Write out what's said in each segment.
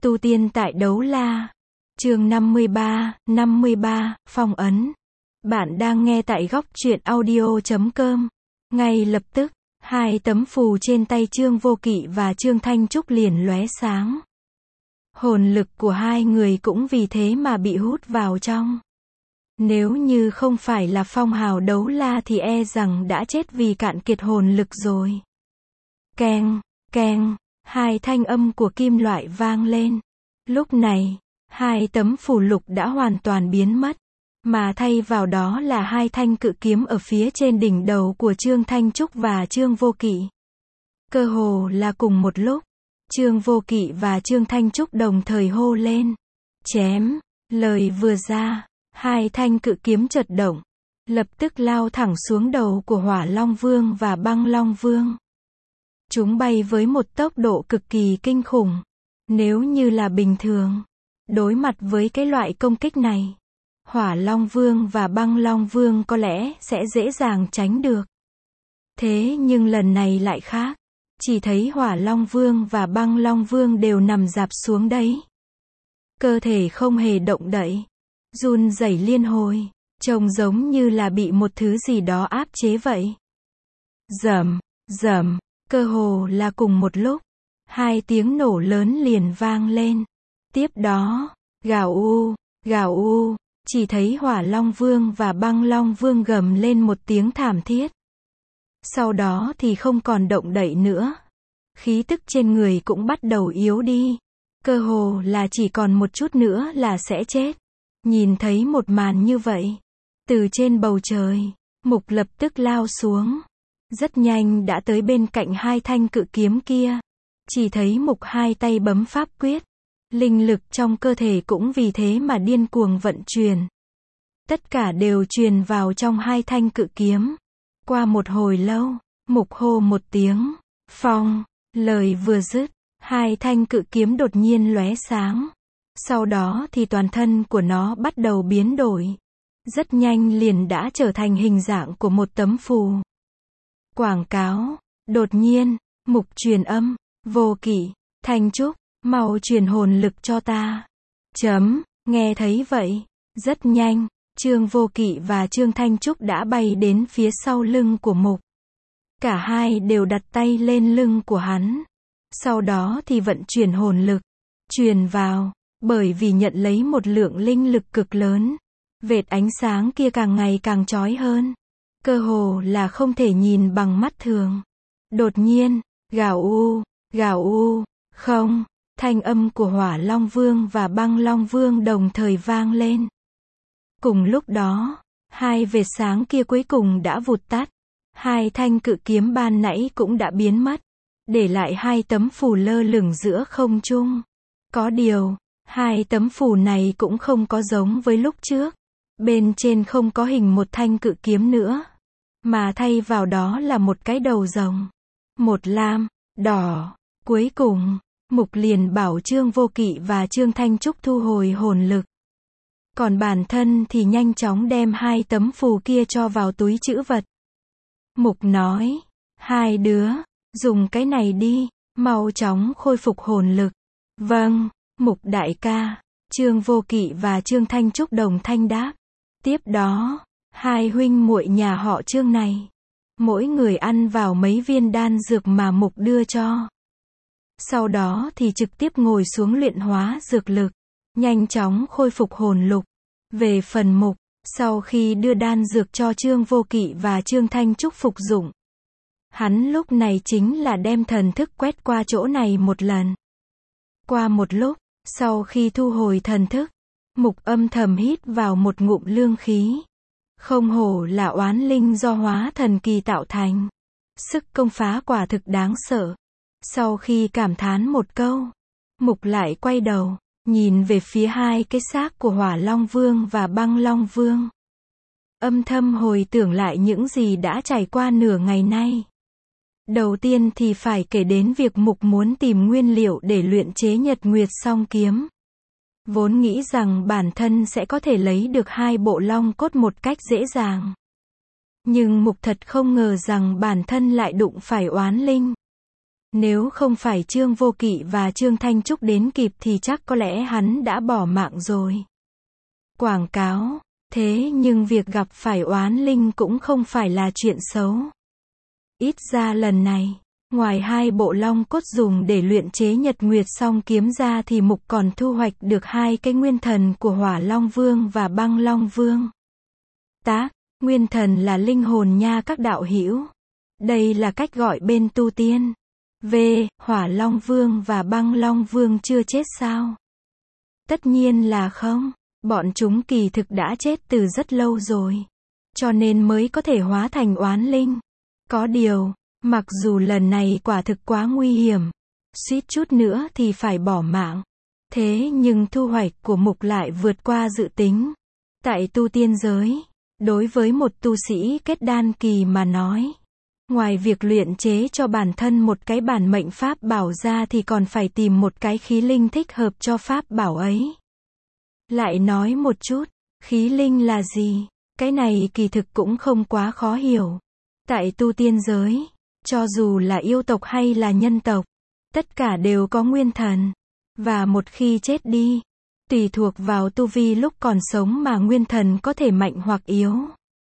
Tu tiên tại Đấu La. Chương 53, phong ấn. Bạn đang nghe tại góc truyện audio.com. Ngay lập tức, hai tấm phù trên tay Trương Vô Kỵ và Trương Thanh Trúc liền lóe sáng. Hồn lực của hai người cũng vì thế mà bị hút vào trong. Nếu như không phải là phong hào Đấu La thì e rằng đã chết vì cạn kiệt hồn lực rồi. Keng, keng, hai thanh âm của kim loại vang lên. Lúc này, hai tấm phù lục đã hoàn toàn biến mất, mà thay vào đó là hai thanh cự kiếm ở phía trên đỉnh đầu của Trương Thanh Trúc và Trương Vô Kỵ. Cơ hồ là cùng một lúc, Trương Vô Kỵ và Trương Thanh Trúc đồng thời hô lên. Chém, lời vừa ra, hai thanh cự kiếm chợt động, lập tức lao thẳng xuống đầu của Hỏa Long Vương và Băng Long Vương. Chúng bay với một tốc độ cực kỳ kinh khủng. Nếu như là bình thường, đối mặt với cái loại công kích này, Hỏa Long Vương và Băng Long Vương có lẽ sẽ dễ dàng tránh được. Thế nhưng lần này lại khác. Chỉ thấy Hỏa Long Vương và Băng Long Vương đều nằm rạp xuống đấy. Cơ thể không hề động đậy, run rẩy liên hồi, trông giống như là bị một thứ gì đó áp chế vậy. Rầm, rầm, cơ hồ là cùng một lúc, hai tiếng nổ lớn liền vang lên. Tiếp đó, gào u, chỉ thấy Hỏa Long Vương và Băng Long Vương gầm lên một tiếng thảm thiết. Sau đó thì không còn động đậy nữa. Khí tức trên người cũng bắt đầu yếu đi. Cơ hồ là chỉ còn một chút nữa là sẽ chết. Nhìn thấy một màn như vậy, từ trên bầu trời, Mục lập tức lao xuống. Rất nhanh đã tới bên cạnh hai thanh cự kiếm kia. Chỉ thấy Mục hai tay bấm pháp quyết. Linh lực trong cơ thể cũng vì thế mà điên cuồng vận chuyển. Tất cả đều truyền vào trong hai thanh cự kiếm. Qua một hồi lâu, Mục hô một tiếng, phong, lời vừa dứt, hai thanh cự kiếm đột nhiên lóe sáng. Sau đó thì toàn thân của nó bắt đầu biến đổi. Rất nhanh liền đã trở thành hình dạng của một tấm phù. Quảng cáo, đột nhiên, Mục truyền âm, Vô Kỵ, Thanh Trúc, mau truyền hồn lực cho ta. Nghe thấy vậy, rất nhanh, Trương Vô Kỵ và Trương Thanh Trúc đã bay đến phía sau lưng của Mục. Cả hai đều đặt tay lên lưng của hắn. Sau đó thì vận chuyển hồn lực, truyền vào, bởi vì nhận lấy một lượng linh lực cực lớn. Vệt ánh sáng kia càng ngày càng chói hơn. Cơ hồ là không thể nhìn bằng mắt thường. Đột nhiên, gào u, không, thanh âm của Hỏa Long Vương và Băng Long Vương đồng thời vang lên. Cùng lúc đó, hai vệt sáng kia cuối cùng đã vụt tắt. Hai thanh cự kiếm ban nãy cũng đã biến mất, để lại hai tấm phù lơ lửng giữa không trung. Có điều, hai tấm phù này cũng không có giống với lúc trước. Bên trên không có hình một thanh cự kiếm nữa, mà thay vào đó là một cái đầu rồng. Một lam, đỏ. Cuối cùng, Mục liền bảo Trương Vô Kỵ và Trương Thanh Trúc thu hồi hồn lực. Còn bản thân thì nhanh chóng đem hai tấm phù kia cho vào túi trữ vật. Mục nói, hai đứa, dùng cái này đi, mau chóng khôi phục hồn lực. Vâng, Mục đại ca, Trương Vô Kỵ và Trương Thanh Trúc đồng thanh đáp. Tiếp đó, hai huynh muội nhà họ Trương này, mỗi người ăn vào mấy viên đan dược mà Mục đưa cho. Sau đó thì trực tiếp ngồi xuống luyện hóa dược lực, nhanh chóng khôi phục hồn lực. Về phần Mục, sau khi đưa đan dược cho Trương Vô Kỵ và Trương Thanh Trúc phục dụng, hắn lúc này chính là đem thần thức quét qua chỗ này một lần. Qua một lúc, sau khi thu hồi thần thức, Mục âm thầm hít vào một ngụm lương khí. Không hổ là oán linh do hóa thần kỳ tạo thành. Sức công phá quả thực đáng sợ. Sau khi cảm thán một câu, Mục lại quay đầu, nhìn về phía hai cái xác của Hỏa Long Vương và Băng Long Vương. Âm thầm hồi tưởng lại những gì đã trải qua nửa ngày nay. Đầu tiên thì phải kể đến việc Mục muốn tìm nguyên liệu để luyện chế Nhật Nguyệt Song Kiếm. Vốn nghĩ rằng bản thân sẽ có thể lấy được hai bộ long cốt một cách dễ dàng. Nhưng Mục thật không ngờ rằng bản thân lại đụng phải oán linh. Nếu không phải Trương Vô Kỵ và Trương Thanh Trúc đến kịp thì chắc có lẽ hắn đã bỏ mạng rồi. Quảng cáo. Thế nhưng việc gặp phải oán linh cũng không phải là chuyện xấu. Ít ra lần này, ngoài 2 bộ long cốt dùng để luyện chế Nhật Nguyệt Song Kiếm ra thì Mục còn thu hoạch được 2 cái nguyên thần của Hỏa Long Vương và Băng Long Vương. Tác, nguyên thần là linh hồn nha các đạo hữu. Đây là cách gọi bên tu tiên. Hỏa Long Vương và Băng Long Vương chưa chết sao? Tất nhiên là không. Bọn chúng kỳ thực đã chết từ rất lâu rồi. Cho nên mới có thể hóa thành oán linh. Có điều, mặc dù lần này quả thực quá nguy hiểm, suýt chút nữa thì phải bỏ mạng. Thế nhưng thu hoạch của Mục lại vượt qua dự tính. Tại tu tiên giới, đối với một tu sĩ kết đan kỳ mà nói, ngoài việc luyện chế cho bản thân một cái bản mệnh pháp bảo ra thì còn phải tìm một cái khí linh thích hợp cho pháp bảo ấy. Lại nói một chút, khí linh là gì? Cái này kỳ thực cũng không quá khó hiểu. Tại tu tiên giới, cho dù là yêu tộc hay là nhân tộc, tất cả đều có nguyên thần. Và một khi chết đi, tùy thuộc vào tu vi lúc còn sống mà nguyên thần có thể mạnh hoặc yếu.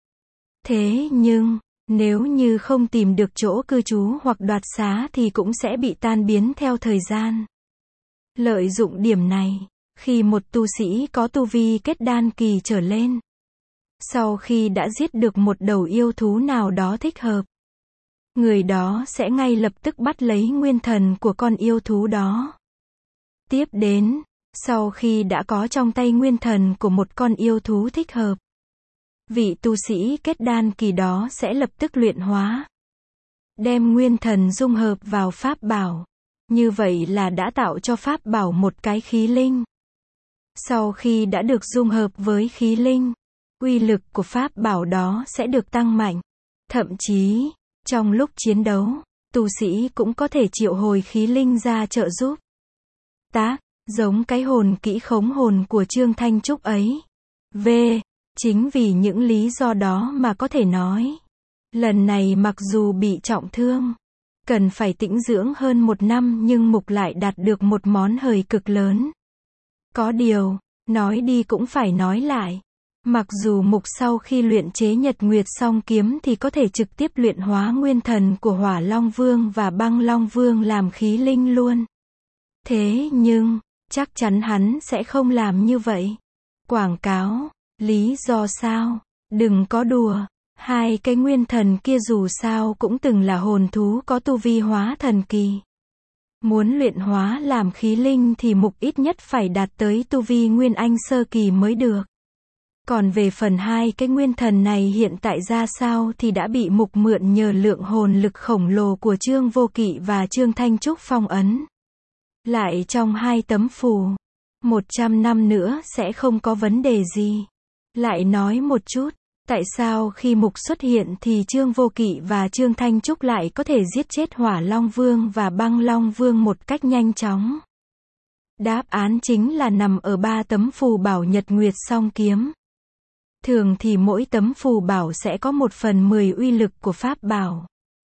Thế nhưng, nếu như không tìm được chỗ cư trú hoặc đoạt xá thì cũng sẽ bị tan biến theo thời gian. Lợi dụng điểm này, khi một tu sĩ có tu vi kết đan kỳ trở lên, sau khi đã giết được một đầu yêu thú nào đó thích hợp, người đó sẽ ngay lập tức bắt lấy nguyên thần của con yêu thú đó. Tiếp đến, sau khi đã có trong tay nguyên thần của một con yêu thú thích hợp, vị tu sĩ kết đan kỳ đó sẽ lập tức luyện hóa, đem nguyên thần dung hợp vào pháp bảo. Như vậy là đã tạo cho pháp bảo một cái khí linh. Sau khi đã được dung hợp với khí linh, uy lực của pháp bảo đó sẽ được tăng mạnh. Thậm chí, trong lúc chiến đấu, tu sĩ cũng có thể triệu hồi khí linh ra trợ giúp. Tác, giống cái hồn kỹ khống hồn của Trương Thanh Trúc ấy. Chính vì những lý do đó mà có thể nói, lần này mặc dù bị trọng thương, cần phải tĩnh dưỡng hơn 1 năm nhưng Mục lại đạt được một món hời cực lớn. Có điều, nói đi cũng phải nói lại. Mặc dù Mục sau khi luyện chế Nhật Nguyệt Song Kiếm thì có thể trực tiếp luyện hóa nguyên thần của Hỏa Long Vương và Băng Long Vương làm khí linh luôn. Thế nhưng, chắc chắn hắn sẽ không làm như vậy. Quảng cáo. Lý do sao? Đừng có đùa. 2 cái nguyên thần kia dù sao cũng từng là hồn thú có tu vi hóa thần kỳ. Muốn luyện hóa làm khí linh thì Mục ít nhất phải đạt tới tu vi Nguyên Anh sơ kỳ mới được. Còn về phần 2 cái nguyên thần này hiện tại ra sao thì đã bị Mục mượn nhờ lượng hồn lực khổng lồ của Trương Vô Kỵ và Trương Thanh Trúc phong ấn. Lại trong 2 tấm phù. 100 năm nữa sẽ không có vấn đề gì. Lại nói một chút, tại sao khi Mục xuất hiện thì Trương Vô Kỵ và Trương Thanh Trúc lại có thể giết chết Hỏa Long Vương và Băng Long Vương một cách nhanh chóng? Đáp án chính là nằm ở 3 tấm phù bảo Nhật Nguyệt Song Kiếm. Thường thì mỗi tấm phù bảo sẽ có 1/10 uy lực của pháp bảo,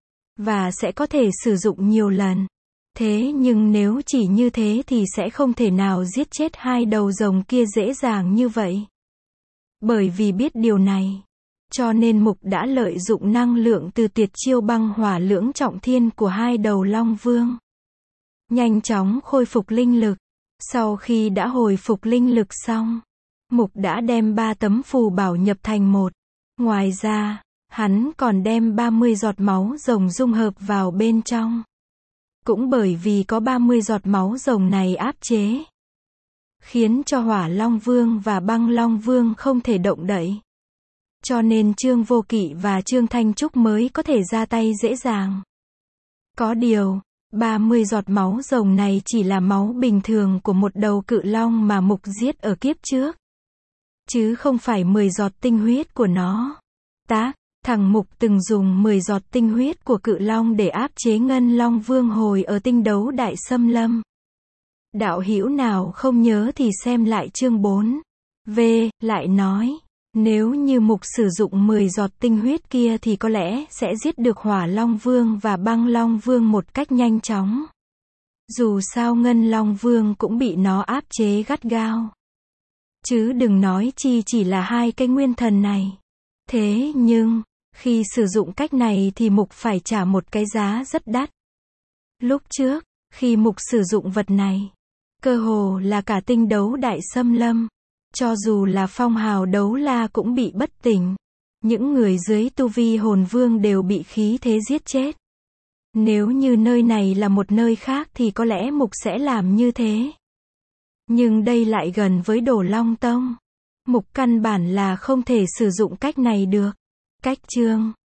và sẽ có thể sử dụng nhiều lần. Thế nhưng nếu chỉ như thế thì sẽ không thể nào giết chết 2 đầu rồng kia dễ dàng như vậy. Bởi vì biết điều này, cho nên Mục đã lợi dụng năng lượng từ tuyệt chiêu băng hỏa lưỡng trọng thiên của 2 đầu Long Vương. Nhanh chóng khôi phục linh lực. Sau khi đã hồi phục linh lực xong, Mục đã đem 3 tấm phù bảo nhập thành một. Ngoài ra, hắn còn đem 30 giọt máu rồng dung hợp vào bên trong. Cũng bởi vì có 30 giọt máu rồng này áp chế, khiến cho Hỏa Long Vương và Băng Long Vương không thể động đậy. Cho nên Trương Vô Kỵ và Trương Thanh Trúc mới có thể ra tay dễ dàng. Có điều, 30 giọt máu rồng này chỉ là máu bình thường của một đầu cự long mà Mục giết ở kiếp trước, chứ không phải 10 giọt tinh huyết của nó. Tác, thằng Mục từng dùng 10 giọt tinh huyết của cự long để áp chế Ngân Long Vương hồi ở tinh đấu Đại Xâm Lâm. Đạo hữu nào không nhớ thì xem lại chương 4. Lại nói, Nếu như mục sử dụng 10 giọt tinh huyết kia thì có lẽ sẽ giết được Hỏa Long Vương và Băng Long Vương một cách nhanh chóng. Dù sao Ngân Long Vương cũng bị nó áp chế gắt gao. Chứ đừng nói chi chỉ là hai cái nguyên thần này. Thế nhưng, khi sử dụng cách này thì mục phải trả một cái giá rất đắt. Lúc trước, khi mục sử dụng vật này, cơ hồ là cả tinh đấu đại xâm lâm. Cho dù là phong hào đấu la cũng bị bất tỉnh. Những người dưới tu vi hồn vương đều bị khí thế giết chết. Nếu như nơi này là một nơi khác thì có lẽ mục sẽ làm như thế. Nhưng đây lại gần với Đồ Long Tông. Mục căn bản là không thể sử dụng cách này được. Cách chương